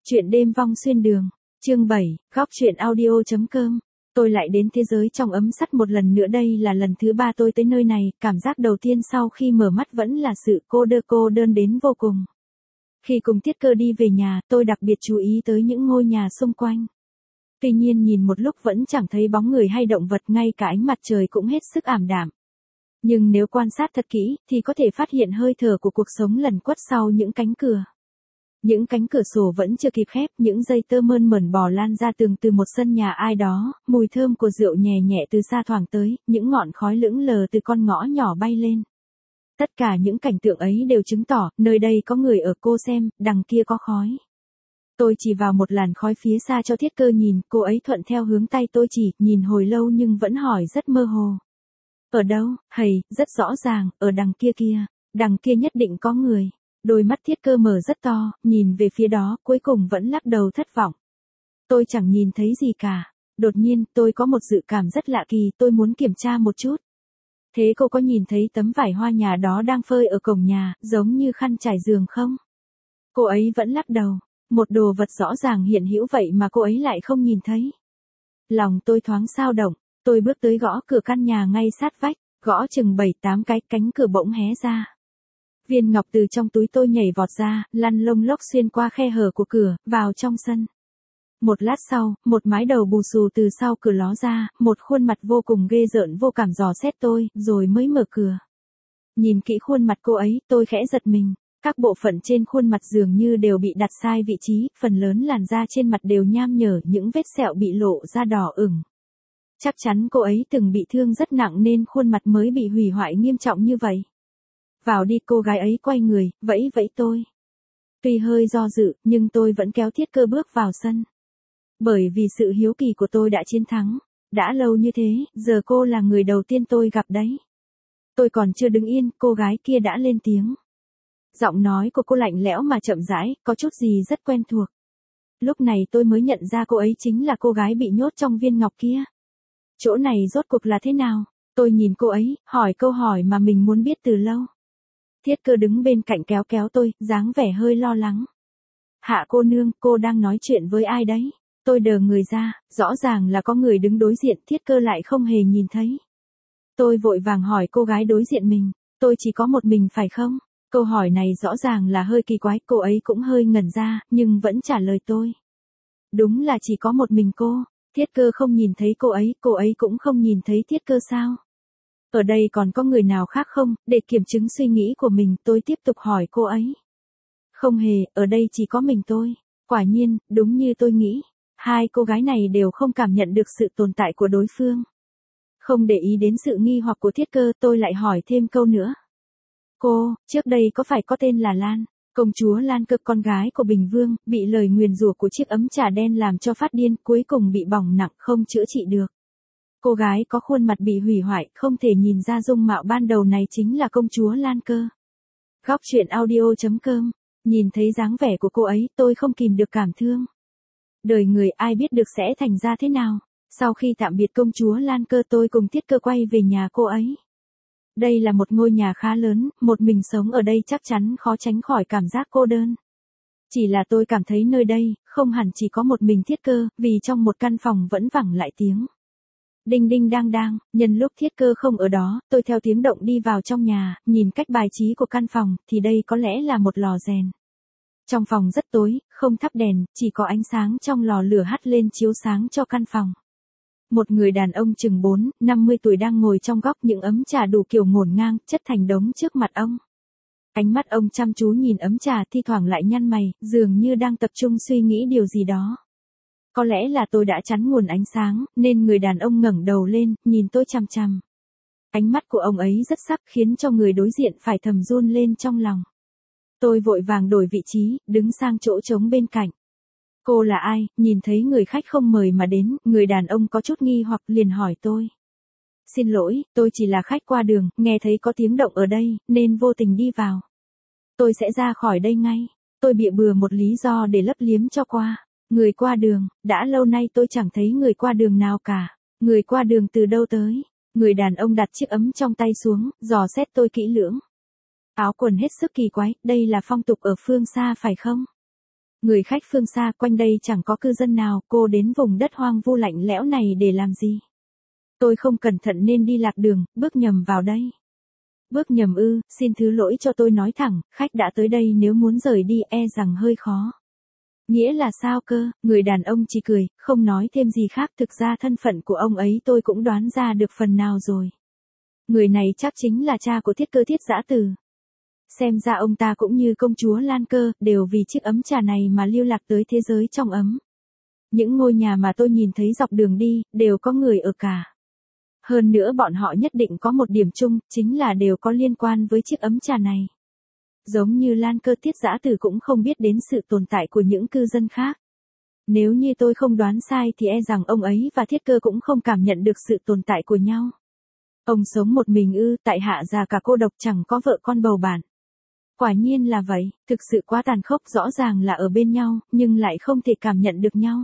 Chuyện đêm vong xuyên đường, chương 7, góc truyện audio.com. Tôi lại đến thế giới trong ấm sắt một lần nữa, đây là lần thứ 3 tôi tới nơi này, cảm giác đầu tiên sau khi mở mắt vẫn là sự cô đơn đến vô cùng. Khi cùng Tiết Cơ đi về nhà, tôi đặc biệt chú ý tới những ngôi nhà xung quanh. Tuy nhiên nhìn một lúc vẫn chẳng thấy bóng người hay động vật, ngay cả ánh mặt trời cũng hết sức ảm đạm. Nhưng nếu quan sát thật kỹ, thì có thể phát hiện hơi thở của cuộc sống lẩn quất sau những cánh cửa. Những cánh cửa sổ vẫn chưa kịp khép, những dây tơ mơn mởn bò lan ra tường từ một sân nhà ai đó, mùi thơm của rượu nhẹ nhẹ từ xa thoảng tới, những ngọn khói lững lờ từ con ngõ nhỏ bay lên. Tất cả những cảnh tượng ấy đều chứng tỏ, nơi đây có người ở. Cô xem, đằng kia có khói. Tôi chỉ vào một làn khói phía xa cho Thiết Cơ nhìn, cô ấy thuận theo hướng tay tôi chỉ, nhìn hồi lâu nhưng vẫn hỏi rất mơ hồ. Ở đâu? Hầy, rất rõ ràng, ở đằng kia kia, đằng kia nhất định có người. Đôi mắt Thiết Cơ mở rất to, nhìn về phía đó, cuối cùng vẫn lắc đầu thất vọng. Tôi chẳng nhìn thấy gì cả. Đột nhiên, tôi có một dự cảm rất lạ kỳ, tôi muốn kiểm tra một chút. Thế cô có nhìn thấy tấm vải hoa nhà đó đang phơi ở cổng nhà, giống như khăn trải giường không? Cô ấy vẫn lắc đầu. Một đồ vật rõ ràng hiện hữu vậy mà cô ấy lại không nhìn thấy. Lòng tôi thoáng xao động, tôi bước tới gõ cửa căn nhà ngay sát vách, gõ chừng 7-8 cái, cánh cửa bỗng hé ra. Viên ngọc từ trong túi tôi nhảy vọt ra, lăn lông lốc xuyên qua khe hở của cửa, vào trong sân. Một lát sau, một mái đầu bù xù từ sau cửa ló ra, một khuôn mặt vô cùng ghê rợn vô cảm dò xét tôi, rồi mới mở cửa. Nhìn kỹ khuôn mặt cô ấy, tôi khẽ giật mình. Các bộ phận trên khuôn mặt dường như đều bị đặt sai vị trí, phần lớn làn da trên mặt đều nham nhở, những vết sẹo bị lộ ra đỏ ửng. Chắc chắn cô ấy từng bị thương rất nặng nên khuôn mặt mới bị hủy hoại nghiêm trọng như vậy. Vào đi, cô gái ấy quay người, vẫy vẫy tôi. Tuy hơi do dự, nhưng tôi vẫn kéo Thiết Cơ bước vào sân. Bởi vì sự hiếu kỳ của tôi đã chiến thắng. Đã lâu như thế, giờ cô là người đầu tiên tôi gặp đấy. Tôi còn chưa đứng yên, cô gái kia đã lên tiếng. Giọng nói của cô lạnh lẽo mà chậm rãi, có chút gì rất quen thuộc. Lúc này tôi mới nhận ra cô ấy chính là cô gái bị nhốt trong viên ngọc kia. Chỗ này rốt cuộc là thế nào? Tôi nhìn cô ấy, hỏi câu hỏi mà mình muốn biết từ lâu. Thiết Cơ đứng bên cạnh kéo kéo tôi, dáng vẻ hơi lo lắng. Hạ cô nương, cô đang nói chuyện với ai đấy? Tôi đờ người ra, rõ ràng là có người đứng đối diện, Thiết Cơ lại không hề nhìn thấy. Tôi vội vàng hỏi cô gái đối diện mình, tôi chỉ có một mình phải không? Câu hỏi này rõ ràng là hơi kỳ quái, cô ấy cũng hơi ngẩn ra, nhưng vẫn trả lời tôi. Đúng là chỉ có một mình cô, Thiết Cơ không nhìn thấy cô ấy cũng không nhìn thấy Thiết Cơ sao? Ở đây còn có người nào khác không? Để kiểm chứng suy nghĩ của mình, tôi tiếp tục hỏi cô ấy. Không hề, ở đây chỉ có mình tôi. Quả nhiên, đúng như tôi nghĩ, hai cô gái này đều không cảm nhận được sự tồn tại của đối phương. Không để ý đến sự nghi hoặc của Thiết Cơ, tôi lại hỏi thêm câu nữa. Cô, trước đây có phải có tên là Lan, công chúa Lan Cơ, con gái của Bình Vương, bị lời nguyền rủa của chiếc ấm trà đen làm cho phát điên, cuối cùng bị bỏng nặng không chữa trị được. Cô gái có khuôn mặt bị hủy hoại, không thể nhìn ra dung mạo ban đầu này chính là công chúa Lan Cơ. Góc truyện audio.com, nhìn thấy dáng vẻ của cô ấy, tôi không kìm được cảm thương. Đời người ai biết được sẽ thành ra thế nào. Sau khi tạm biệt công chúa Lan Cơ, tôi cùng Thiết Cơ quay về nhà cô ấy. Đây là một ngôi nhà khá lớn, một mình sống ở đây chắc chắn khó tránh khỏi cảm giác cô đơn. Chỉ là tôi cảm thấy nơi đây, không hẳn chỉ có một mình Thiết Cơ, vì trong một căn phòng vẫn vẳng lại tiếng. Đinh đinh đang đang, nhân lúc Thiết Cơ không ở đó, tôi theo tiếng động đi vào trong nhà, nhìn cách bài trí của căn phòng, thì đây có lẽ là một lò rèn. Trong phòng rất tối, không thắp đèn, chỉ có ánh sáng trong lò lửa hắt lên chiếu sáng cho căn phòng. Một người đàn ông chừng 40-50 tuổi đang ngồi trong góc, những ấm trà đủ kiểu ngổn ngang, chất thành đống trước mặt ông. Ánh mắt ông chăm chú nhìn ấm trà, thi thoảng lại nhăn mày, dường như đang tập trung suy nghĩ điều gì đó. Có lẽ là tôi đã chắn nguồn ánh sáng, nên người đàn ông ngẩng đầu lên, nhìn tôi chằm chằm. Ánh mắt của ông ấy rất sắc, khiến cho người đối diện phải thầm run lên trong lòng. Tôi vội vàng đổi vị trí, đứng sang chỗ trống bên cạnh. Cô là ai? Nhìn thấy người khách không mời mà đến, người đàn ông có chút nghi hoặc liền hỏi tôi. Xin lỗi, tôi chỉ là khách qua đường, nghe thấy có tiếng động ở đây, nên vô tình đi vào. Tôi sẽ ra khỏi đây ngay. Tôi bịa bừa một lý do để lấp liếm cho qua. Người qua đường, đã lâu nay tôi chẳng thấy người qua đường nào cả. Người qua đường từ đâu tới? Người đàn ông đặt chiếc ấm trong tay xuống, dò xét tôi kỹ lưỡng. Áo quần hết sức kỳ quái, đây là phong tục ở phương xa phải không? Người khách phương xa, quanh đây chẳng có cư dân nào, cô đến vùng đất hoang vu lạnh lẽo này để làm gì? Tôi không cẩn thận nên đi lạc đường, bước nhầm vào đây. Bước nhầm ư, xin thứ lỗi cho tôi nói thẳng, khách đã tới đây nếu muốn rời đi e rằng hơi khó. Nghĩa là sao cơ? Người đàn ông chỉ cười, không nói thêm gì khác, thực ra thân phận của ông ấy tôi cũng đoán ra được phần nào rồi. Người này chắc chính là cha của Thiết Cơ Thiết Dã Từ. Xem ra ông ta cũng như công chúa Lan Cơ, đều vì chiếc ấm trà này mà lưu lạc tới thế giới trong ấm. Những ngôi nhà mà tôi nhìn thấy dọc đường đi, đều có người ở cả. Hơn nữa bọn họ nhất định có một điểm chung, chính là đều có liên quan với chiếc ấm trà này. Giống như Lan Cơ Thiết Dã Từ cũng không biết đến sự tồn tại của những cư dân khác. Nếu như tôi không đoán sai thì e rằng ông ấy và Thiết Cơ cũng không cảm nhận được sự tồn tại của nhau. Ông sống một mình ư, tại hạ già cả cô độc chẳng có vợ con bầu bạn. Quả nhiên là vậy, thực sự quá tàn khốc, rõ ràng là ở bên nhau, nhưng lại không thể cảm nhận được nhau.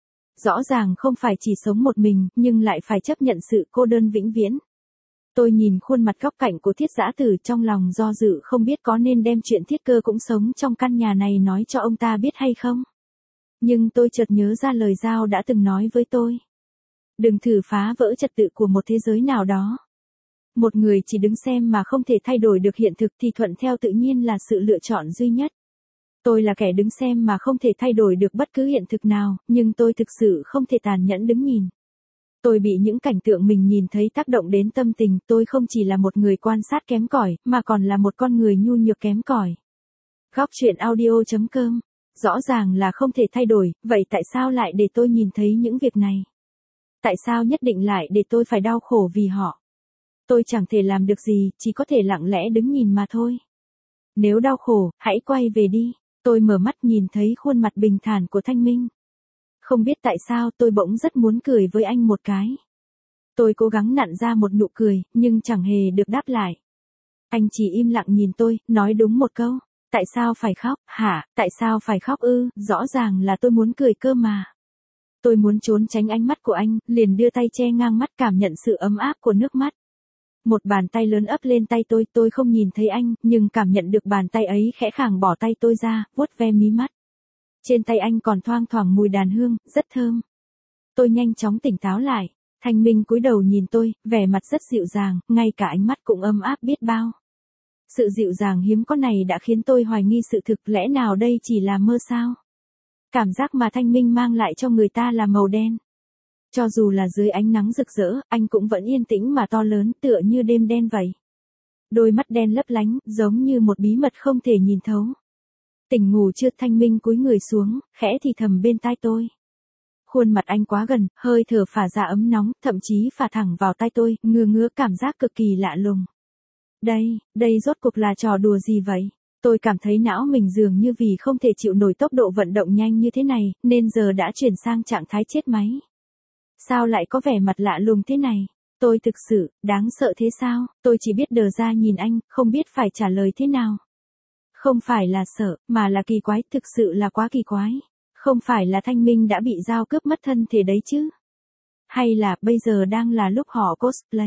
Rõ ràng không phải chỉ sống một mình, nhưng lại phải chấp nhận sự cô đơn vĩnh viễn. Tôi nhìn khuôn mặt góc cạnh của Thiết Dã Từ trong lòng do dự không biết có nên đem chuyện Thiết Cơ cũng sống trong căn nhà này nói cho ông ta biết hay không. Nhưng tôi chợt nhớ ra lời Giao đã từng nói với tôi. Đừng thử phá vỡ trật tự của một thế giới nào đó. Một người chỉ đứng xem mà không thể thay đổi được hiện thực thì thuận theo tự nhiên là sự lựa chọn duy nhất. Tôi là kẻ đứng xem mà không thể thay đổi được bất cứ hiện thực nào, nhưng tôi thực sự không thể tàn nhẫn đứng nhìn. Tôi bị những cảnh tượng mình nhìn thấy tác động đến tâm tình, tôi không chỉ là một người quan sát kém cỏi, mà còn là một con người nhu nhược kém cỏi. Góc truyện audio.com. Rõ ràng là không thể thay đổi, vậy tại sao lại để tôi nhìn thấy những việc này? Tại sao nhất định lại để tôi phải đau khổ vì họ? Tôi chẳng thể làm được gì, chỉ có thể lặng lẽ đứng nhìn mà thôi. Nếu đau khổ, hãy quay về đi. Tôi mở mắt nhìn thấy khuôn mặt bình thản của Thanh Minh. Không biết tại sao tôi bỗng rất muốn cười với anh một cái. Tôi cố gắng nặn ra một nụ cười, nhưng chẳng hề được đáp lại. Anh chỉ im lặng nhìn tôi, nói đúng một câu. Tại sao phải khóc, hả? Tại sao phải khóc ư? Rõ ràng là tôi muốn cười cơ mà. Tôi muốn trốn tránh ánh mắt của anh, liền đưa tay che ngang mắt cảm nhận sự ấm áp của nước mắt. Một bàn tay lớn ấp lên tay tôi không nhìn thấy anh, nhưng cảm nhận được bàn tay ấy khẽ khàng bỏ tay tôi ra, vuốt ve mí mắt. Trên tay anh còn thoang thoảng mùi đàn hương, rất thơm. Tôi nhanh chóng tỉnh táo lại. Thanh Minh cúi đầu nhìn tôi, vẻ mặt rất dịu dàng, ngay cả ánh mắt cũng ấm áp biết bao. Sự dịu dàng hiếm có này đã khiến tôi hoài nghi sự thực, lẽ nào đây chỉ là mơ sao? Cảm giác mà Thanh Minh mang lại cho người ta là màu đen. Cho dù là dưới ánh nắng rực rỡ, anh cũng vẫn yên tĩnh mà to lớn, tựa như đêm đen vậy. Đôi mắt đen lấp lánh, giống như một bí mật không thể nhìn thấu. Tỉnh ngủ chưa? Thanh Minh cúi người xuống, khẽ thì thầm bên tai tôi. Khuôn mặt anh quá gần, hơi thở phả ra ấm nóng, thậm chí phả thẳng vào tai tôi, ngứa cảm giác cực kỳ lạ lùng. Đây rốt cuộc là trò đùa gì vậy? Tôi cảm thấy não mình dường như vì không thể chịu nổi tốc độ vận động nhanh như thế này, nên giờ đã chuyển sang trạng thái chết máy. Sao lại có vẻ mặt lạ lùng thế này? Tôi thực sự, đáng sợ thế sao? Tôi chỉ biết đờ ra nhìn anh, không biết phải trả lời thế nào. Không phải là sợ, mà là kỳ quái, thực sự là quá kỳ quái. Không phải là Thanh Minh đã bị Giao cướp mất thân thể đấy chứ? Hay là, bây giờ đang là lúc họ cosplay?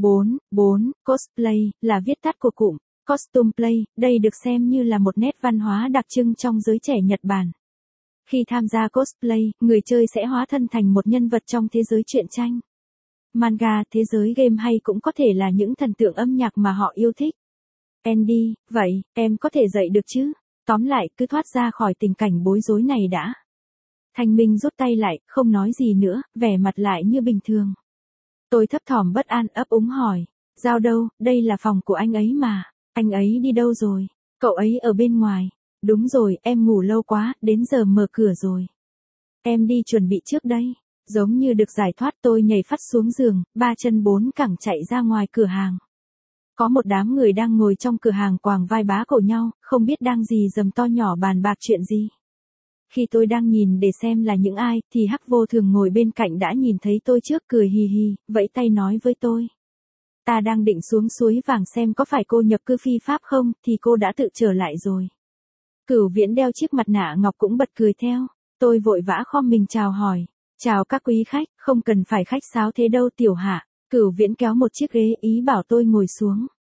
4. Cosplay, là viết tắt của cụm costume play, đây được xem như là một nét văn hóa đặc trưng trong giới trẻ Nhật Bản. Khi tham gia cosplay, người chơi sẽ hóa thân thành một nhân vật trong thế giới truyện tranh, manga, thế giới game hay cũng có thể là những thần tượng âm nhạc mà họ yêu thích. Andy, vậy, em có thể dậy được chứ? Tóm lại, cứ thoát ra khỏi tình cảnh bối rối này đã. Thanh Minh rút tay lại, không nói gì nữa, vẻ mặt lại như bình thường. Tôi thấp thỏm bất an ấp úng hỏi. Giao đâu, đây là phòng của anh ấy mà. Anh ấy đi đâu rồi? Cậu ấy ở bên ngoài. Đúng rồi, em ngủ lâu quá, đến giờ mở cửa rồi. Em đi chuẩn bị trước đây. Giống như được giải thoát tôi nhảy phắt xuống giường, ba chân bốn cẳng chạy ra ngoài cửa hàng. Có một đám người đang ngồi trong cửa hàng quàng vai bá cổ nhau, không biết đang gì dầm to nhỏ bàn bạc chuyện gì. Khi tôi đang nhìn để xem là những ai, thì Hắc Vô Thường ngồi bên cạnh đã nhìn thấy tôi trước, cười hì hì, vẫy tay nói với tôi. Ta đang định xuống suối vàng xem có phải cô nhập cư phi pháp không, thì cô đã tự trở lại rồi. Cửu Viễn đeo chiếc mặt nạ ngọc cũng bật cười theo. Tôi vội vã khom mình chào hỏi. Chào các quý khách, không cần phải khách sáo thế đâu tiểu hạ. Cửu Viễn kéo một chiếc ghế ý bảo tôi ngồi xuống.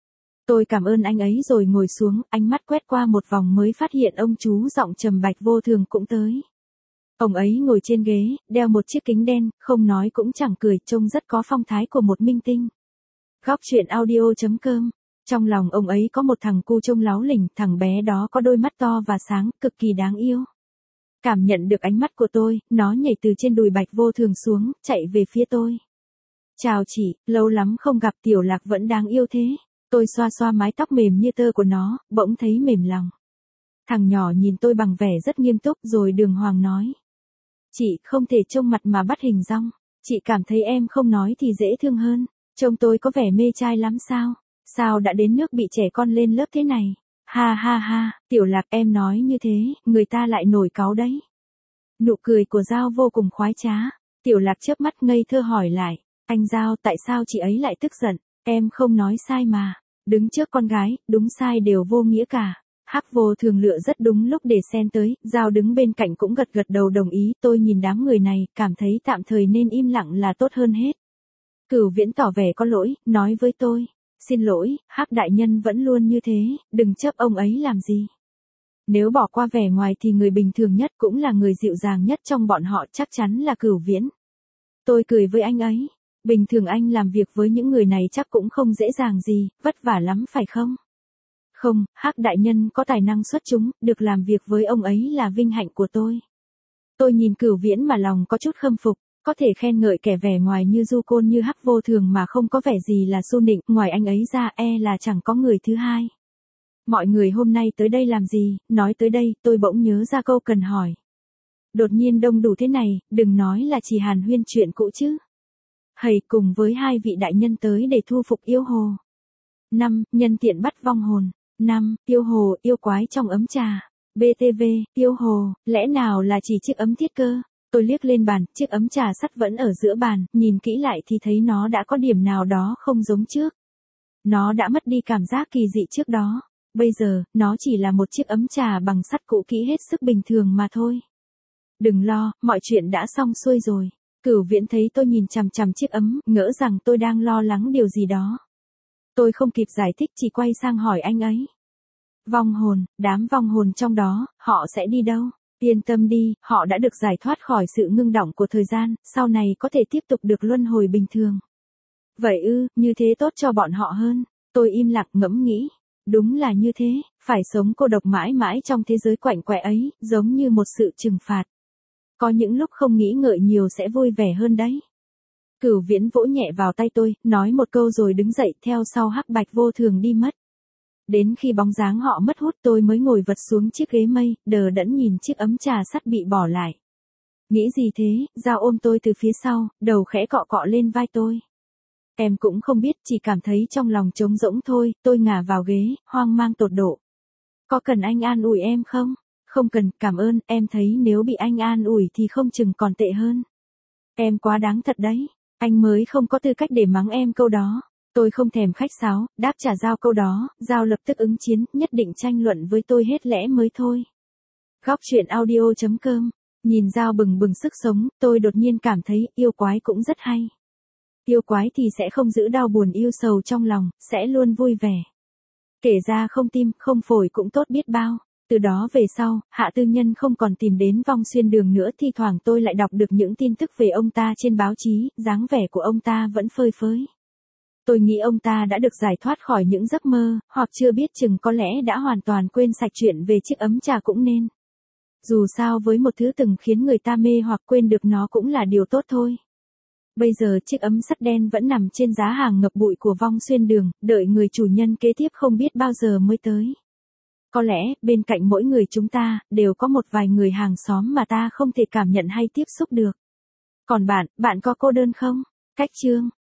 Tôi cảm ơn anh ấy rồi ngồi xuống, ánh mắt quét qua một vòng mới phát hiện ông chú giọng trầm bạch vô thường cũng tới. Ông ấy ngồi trên ghế, đeo một chiếc kính đen, không nói cũng chẳng cười, trông rất có phong thái của một minh tinh. Góc truyện audio.com. Trong lòng ông ấy có một thằng cu trông láu lỉnh, thằng bé đó có đôi mắt to và sáng, cực kỳ đáng yêu. Cảm nhận được ánh mắt của tôi, nó nhảy từ trên đùi bạch vô thường xuống, chạy về phía tôi. Chào chị, lâu lắm không gặp, Tiểu Lạc vẫn đáng yêu thế. Tôi xoa xoa mái tóc mềm như tơ của nó, bỗng thấy mềm lòng. Thằng nhỏ nhìn tôi bằng vẻ rất nghiêm túc rồi đường hoàng nói. Chị không thể trông mặt mà bắt hình dong. Chị cảm thấy em không nói thì dễ thương hơn. Trông tôi có vẻ mê trai lắm sao? Sao đã đến nước bị trẻ con lên lớp thế này? Ha ha ha, Tiểu Lạc em nói như thế, người ta lại nổi cáu đấy. Nụ cười của Giao vô cùng khoái trá. Tiểu Lạc chớp mắt ngây thơ hỏi lại. Anh Giao, tại sao chị ấy lại tức giận? Em không nói sai mà. Đứng trước con gái, đúng sai đều vô nghĩa cả. Hắc vô thường lựa rất đúng lúc để xen tới, Giao đứng bên cạnh cũng gật gật đầu đồng ý. Tôi nhìn đám người này, cảm thấy tạm thời nên im lặng là tốt hơn hết. Cửu Viễn tỏ vẻ có lỗi, nói với tôi. Xin lỗi, Hắc đại nhân vẫn luôn như thế, đừng chấp ông ấy làm gì. Nếu bỏ qua vẻ ngoài thì người bình thường nhất cũng là người dịu dàng nhất trong bọn họ chắc chắn là Cửu Viễn. Tôi cười với anh ấy. Bình thường anh làm việc với những người này chắc cũng không dễ dàng gì, vất vả lắm phải không? Không, Hắc đại nhân có tài năng xuất chúng, được làm việc với ông ấy là vinh hạnh của tôi. Tôi nhìn Cửu Viễn mà lòng có chút khâm phục, có thể khen ngợi kẻ vẻ ngoài như du côn như Hắc vô thường mà không có vẻ gì là xu nịnh, ngoài anh ấy ra là chẳng có người thứ hai. Mọi người hôm nay tới đây làm gì? Nói tới đây, tôi bỗng nhớ ra câu cần hỏi. Đột nhiên đông đủ thế này, đừng nói là chỉ hàn huyên chuyện cũ chứ. Hầy cùng với hai vị đại nhân tới để thu phục yêu hồ. 5. Nhân tiện bắt vong hồn. 5. Yêu hồ, yêu quái trong ấm trà. BTV, yêu hồ, lẽ nào là chỉ chiếc ấm thiết cơ? Tôi liếc lên bàn, chiếc ấm trà sắt vẫn ở giữa bàn, nhìn kỹ lại thì thấy nó đã có điểm nào đó không giống trước. Nó đã mất đi cảm giác kỳ dị trước đó. Bây giờ, nó chỉ là một chiếc ấm trà bằng sắt cũ kỹ hết sức bình thường mà thôi. Đừng lo, mọi chuyện đã xong xuôi rồi. Cửu Viễn thấy tôi nhìn chằm chằm chiếc ấm, ngỡ rằng tôi đang lo lắng điều gì đó. Tôi không kịp giải thích chỉ quay sang hỏi anh ấy. Vong hồn, đám vong hồn trong đó, họ sẽ đi đâu? Yên tâm đi, họ đã được giải thoát khỏi sự ngưng đọng của thời gian, sau này có thể tiếp tục được luân hồi bình thường. Vậy ư, như thế tốt cho bọn họ hơn. Tôi im lặng ngẫm nghĩ. Đúng là như thế, phải sống cô độc mãi mãi trong thế giới quạnh quẽ ấy, giống như một sự trừng phạt. Có những lúc không nghĩ ngợi nhiều sẽ vui vẻ hơn đấy. Cửu Viễn vỗ nhẹ vào tay tôi, nói một câu rồi đứng dậy theo sau Hắc bạch vô thường đi mất. Đến khi bóng dáng họ mất hút tôi mới ngồi vật xuống chiếc ghế mây, đờ đẫn nhìn chiếc ấm trà sắt bị bỏ lại. Nghĩ gì thế? Giao ôm tôi từ phía sau, đầu khẽ cọ cọ lên vai tôi. Em cũng không biết, chỉ cảm thấy trong lòng trống rỗng thôi, tôi ngả vào ghế, hoang mang tột độ. Có cần anh an ủi em không? Không cần, cảm ơn, em thấy nếu bị anh an ủi thì không chừng còn tệ hơn. Em quá đáng thật đấy, anh mới không có tư cách để mắng em câu đó. Tôi không thèm khách sáo, đáp trả Giao câu đó, Giao lập tức ứng chiến, nhất định tranh luận với tôi hết lẽ mới thôi. Góc truyện audio.com. Nhìn Giao bừng bừng sức sống, tôi đột nhiên cảm thấy yêu quái cũng rất hay. Yêu quái thì sẽ không giữ đau buồn yêu sầu trong lòng, sẽ luôn vui vẻ. Kể ra không tim, không phổi cũng tốt biết bao. Từ đó về sau, Hạ Tư Nhân không còn tìm đến Vong Xuyên Đường nữa, thi thoảng tôi lại đọc được những tin tức về ông ta trên báo chí, dáng vẻ của ông ta vẫn phơi phới. Tôi nghĩ ông ta đã được giải thoát khỏi những giấc mơ, hoặc chưa biết chừng có lẽ đã hoàn toàn quên sạch chuyện về chiếc ấm trà cũng nên. Dù sao với một thứ từng khiến người ta mê hoặc quên được nó cũng là điều tốt thôi. Bây giờ chiếc ấm sắt đen vẫn nằm trên giá hàng ngập bụi của Vong Xuyên Đường, đợi người chủ nhân kế tiếp không biết bao giờ mới tới. Có lẽ, bên cạnh mỗi người chúng ta, đều có một vài người hàng xóm mà ta không thể cảm nhận hay tiếp xúc được. Còn bạn, bạn có cô đơn không? Cách chương